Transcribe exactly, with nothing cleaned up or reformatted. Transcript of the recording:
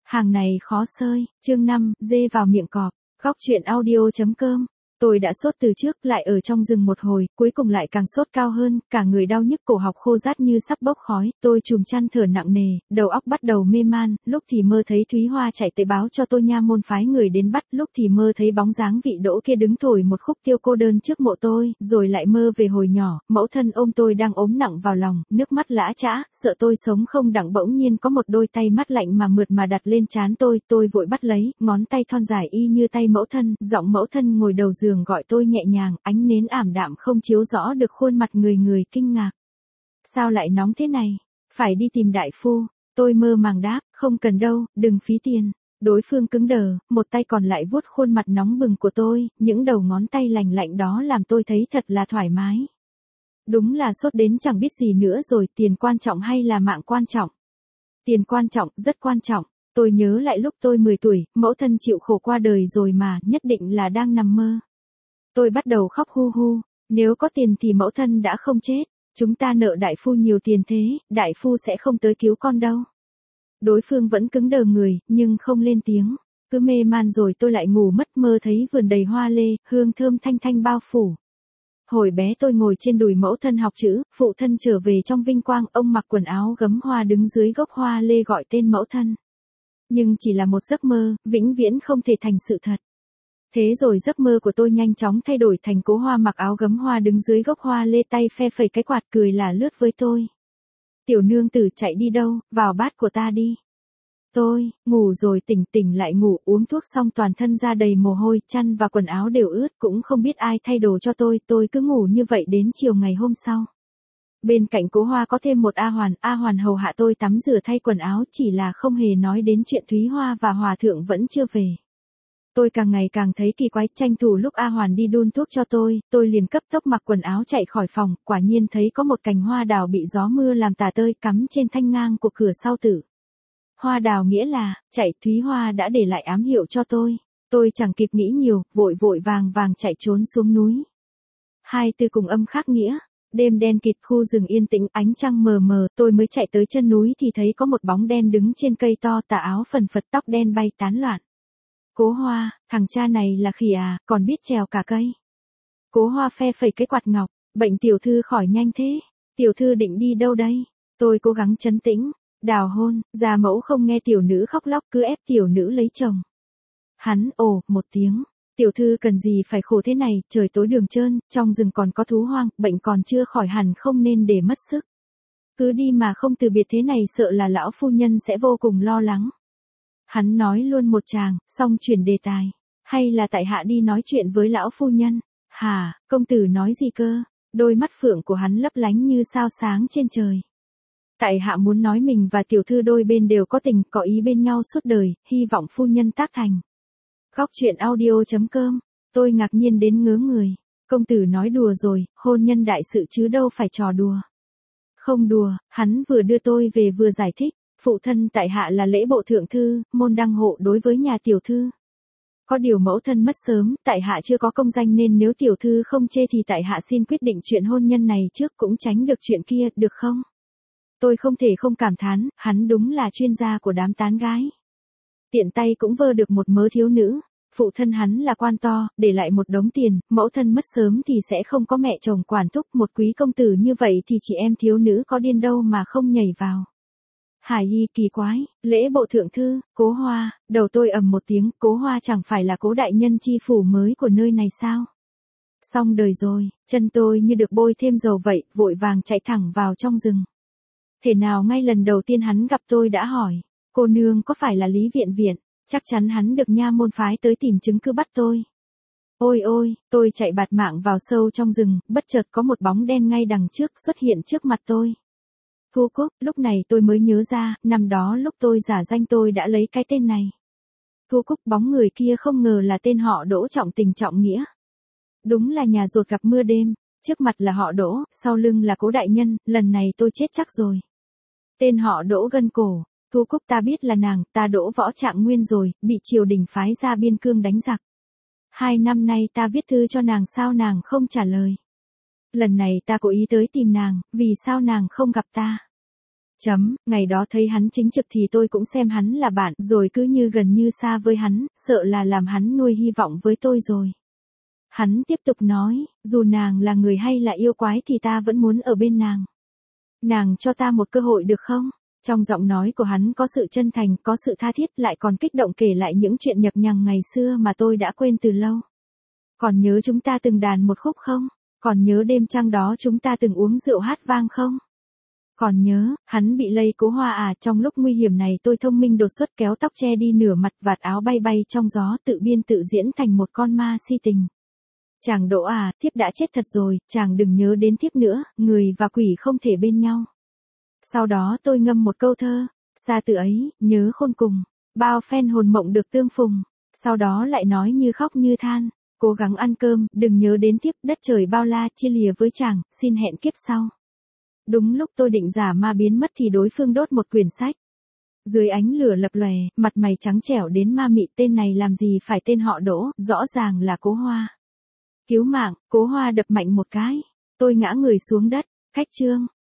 Hàng này khó sơi, chương năm, dê vào miệng cọp, góc truyện audio.com. Tôi đã sốt từ trước, lại ở trong rừng một hồi, cuối cùng lại càng sốt cao hơn, cả người đau nhức, cổ họng khô rát như sắp bốc khói, tôi chùm chăn thở nặng nề, đầu óc bắt đầu mê man, lúc thì mơ thấy Thúy Hoa chạy tới báo cho tôi nha môn phái người đến bắt, lúc thì mơ thấy bóng dáng vị đỗ kia đứng thổi một khúc tiêu cô đơn trước mộ tôi, rồi lại mơ về hồi nhỏ, mẫu thân ôm tôi đang ốm nặng vào lòng, nước mắt lã chã, sợ tôi sống không đặng bỗng nhiên có một đôi tay mắt lạnh mà mượt mà đặt lên trán tôi, tôi vội bắt lấy, ngón tay thon dài y như tay mẫu thân, giọng mẫu thân ngồi đầu giường gọi tôi nhẹ nhàng, ánh nến ảm đạm không chiếu rõ được khuôn mặt người người kinh ngạc. Sao lại nóng thế này? Phải đi tìm đại phu. Tôi mơ màng đáp, không cần đâu, đừng phí tiền. Đối phương cứng đờ, một tay còn lại vuốt khuôn mặt nóng bừng của tôi, những đầu ngón tay lành lạnh đó làm tôi thấy thật là thoải mái. Đúng là sốt đến chẳng biết gì nữa rồi, tiền quan trọng hay là mạng quan trọng? Tiền quan trọng, rất quan trọng. Tôi nhớ lại lúc tôi mười tuổi, mẫu thân chịu khổ qua đời rồi mà, nhất định là đang nằm mơ. Tôi bắt đầu khóc hu hu, nếu có tiền thì mẫu thân đã không chết, chúng ta nợ đại phu nhiều tiền thế, đại phu sẽ không tới cứu con đâu. Đối phương vẫn cứng đờ người, nhưng không lên tiếng, cứ mê man rồi tôi lại ngủ mất, mơ thấy vườn đầy hoa lê, hương thơm thanh thanh bao phủ. Hồi bé tôi ngồi trên đùi mẫu thân học chữ, phụ thân trở về trong vinh quang, ông mặc quần áo gấm hoa đứng dưới gốc hoa lê gọi tên mẫu thân. Nhưng chỉ là một giấc mơ, vĩnh viễn không thể thành sự thật. Thế rồi giấc mơ của tôi nhanh chóng thay đổi thành Cố Hoa mặc áo gấm hoa đứng dưới gốc hoa lê, tay phe phẩy cái quạt, cười là lướt với tôi. Tiểu nương tử chạy đi đâu, vào bát của ta đi. Tôi, ngủ rồi tỉnh tỉnh lại ngủ, uống thuốc xong toàn thân ra đầy mồ hôi, chăn và quần áo đều ướt, cũng không biết ai thay đồ cho tôi, tôi cứ ngủ như vậy đến chiều ngày hôm sau. Bên cạnh Cố Hoa có thêm một A Hoàn, A Hoàn hầu hạ tôi tắm rửa thay quần áo, chỉ là không hề nói đến chuyện Thúy Hoa và Hòa thượng vẫn chưa về. Tôi càng ngày càng thấy kỳ quái, tranh thủ lúc A Hoàn đi đun thuốc cho tôi, tôi liền cấp tốc mặc quần áo chạy khỏi phòng, quả nhiên thấy có một cành hoa đào bị gió mưa làm tả tơi cắm trên thanh ngang của cửa sau tử. Hoa đào nghĩa là, chạy, Thúy Hoa đã để lại ám hiệu cho tôi. Tôi chẳng kịp nghĩ nhiều, vội vội vàng vàng chạy trốn xuống núi. Hai từ cùng âm khác nghĩa. Đêm đen kịt, khu rừng yên tĩnh, ánh trăng mờ mờ, tôi mới chạy tới chân núi thì thấy có một bóng đen đứng trên cây to, tà áo phần phật, tóc đen bay tán loạn. Cố Hoa, thằng cha này là khỉ à, còn biết trèo cả cây. Cố Hoa phe phẩy cái quạt ngọc, bệnh tiểu thư khỏi nhanh thế, tiểu thư định đi đâu đây? Tôi cố gắng trấn tĩnh, đào hôn, gia mẫu không nghe tiểu nữ khóc lóc cứ ép tiểu nữ lấy chồng. Hắn ồ một tiếng, tiểu thư cần gì phải khổ thế này, trời tối đường trơn, trong rừng còn có thú hoang, bệnh còn chưa khỏi hẳn không nên để mất sức. Cứ đi mà không từ biệt thế này sợ là lão phu nhân sẽ vô cùng lo lắng. Hắn nói luôn một tràng, xong chuyển đề tài. Hay là tại hạ đi nói chuyện với lão phu nhân? Hả, công tử nói gì cơ? Đôi mắt phượng của hắn lấp lánh như sao sáng trên trời. Tại hạ muốn nói mình và tiểu thư đôi bên đều có tình, có ý bên nhau suốt đời, hy vọng phu nhân tác thành. Góc truyện audio.com. Tôi ngạc nhiên đến ngớ người. Công tử nói đùa rồi, hôn nhân đại sự chứ đâu phải trò đùa. Không đùa, hắn vừa đưa tôi về vừa giải thích. Phụ thân tại hạ là lễ bộ thượng thư, môn đăng hộ đối với nhà tiểu thư. Có điều mẫu thân mất sớm, tại hạ chưa có công danh nên nếu tiểu thư không chê thì tại hạ xin quyết định chuyện hôn nhân này trước cũng tránh được chuyện kia, được không? Tôi không thể không cảm thán, hắn đúng là chuyên gia của đám tán gái. Tiện tay cũng vơ được một mớ thiếu nữ. Phụ thân hắn là quan to, để lại một đống tiền, mẫu thân mất sớm thì sẽ không có mẹ chồng quản thúc, một quý công tử như vậy thì chị em thiếu nữ có điên đâu mà không nhảy vào. Hải y kỳ quái, lễ bộ thượng thư, Cố Hoa, đầu tôi ầm một tiếng, Cố Hoa chẳng phải là Cố đại nhân chi phủ mới của nơi này sao? Xong đời rồi, chân tôi như được bôi thêm dầu vậy, vội vàng chạy thẳng vào trong rừng. Thế nào ngay lần đầu tiên hắn gặp tôi đã hỏi, cô nương có phải là Lý Viện Viện? Chắc chắn hắn được nha môn phái tới tìm chứng cứ bắt tôi. Ôi ôi, tôi chạy bạt mạng vào sâu trong rừng, bất chợt có một bóng đen ngay đằng trước xuất hiện trước mặt tôi. Thu Cúc, lúc này tôi mới nhớ ra, năm đó lúc tôi giả danh tôi đã lấy cái tên này. Thu Cúc, bóng người kia không ngờ là tên họ Đỗ trọng tình trọng nghĩa. Đúng là nhà rột gặp mưa đêm, trước mặt là họ Đỗ, sau lưng là Cố đại nhân, lần này tôi chết chắc rồi. Tên họ Đỗ gân cổ, Thu Cúc ta biết là nàng, ta Đỗ võ trạng nguyên rồi, bị triều đình phái ra biên cương đánh giặc. Hai năm nay ta viết thư cho nàng sao nàng không trả lời. Lần này ta cố ý tới tìm nàng, vì sao nàng không gặp ta? Chấm, ngày đó thấy hắn chính trực thì tôi cũng xem hắn là bạn, rồi cứ như gần như xa với hắn, sợ là làm hắn nuôi hy vọng với tôi rồi. Hắn tiếp tục nói, dù nàng là người hay là yêu quái thì ta vẫn muốn ở bên nàng. Nàng cho ta một cơ hội được không? Trong giọng nói của hắn có sự chân thành, có sự tha thiết, lại còn kích động kể lại những chuyện nhập nhằng ngày xưa mà tôi đã quên từ lâu. Còn nhớ chúng ta từng đàn một khúc không? Còn nhớ đêm trăng đó chúng ta từng uống rượu hát vang không? Còn nhớ, hắn bị lây cố Hoa à, trong lúc nguy hiểm này tôi thông minh đột xuất kéo tóc che đi nửa mặt, vạt áo bay bay trong gió, tự biên tự diễn thành một con ma si tình. Chàng Đỗ à, thiếp đã chết thật rồi, chàng đừng nhớ đến thiếp nữa, người và quỷ không thể bên nhau. Sau đó tôi ngâm một câu thơ, xa từ ấy, nhớ khôn cùng, bao phen hồn mộng được tương phùng. Sau đó lại nói như khóc như than, cố gắng ăn cơm, đừng nhớ đến thiếp, đất trời bao la, chia lìa với chàng, xin hẹn kiếp sau. Đúng lúc tôi định giả ma biến mất thì đối phương đốt một quyển sách. Dưới ánh lửa lập lòe, mặt mày trắng trẻo đến ma mị, tên này làm gì phải tên họ Đỗ, rõ ràng là Cố Hoa. Cứu mạng, Cố Hoa đập mạnh một cái, tôi ngã người xuống đất, khách trương.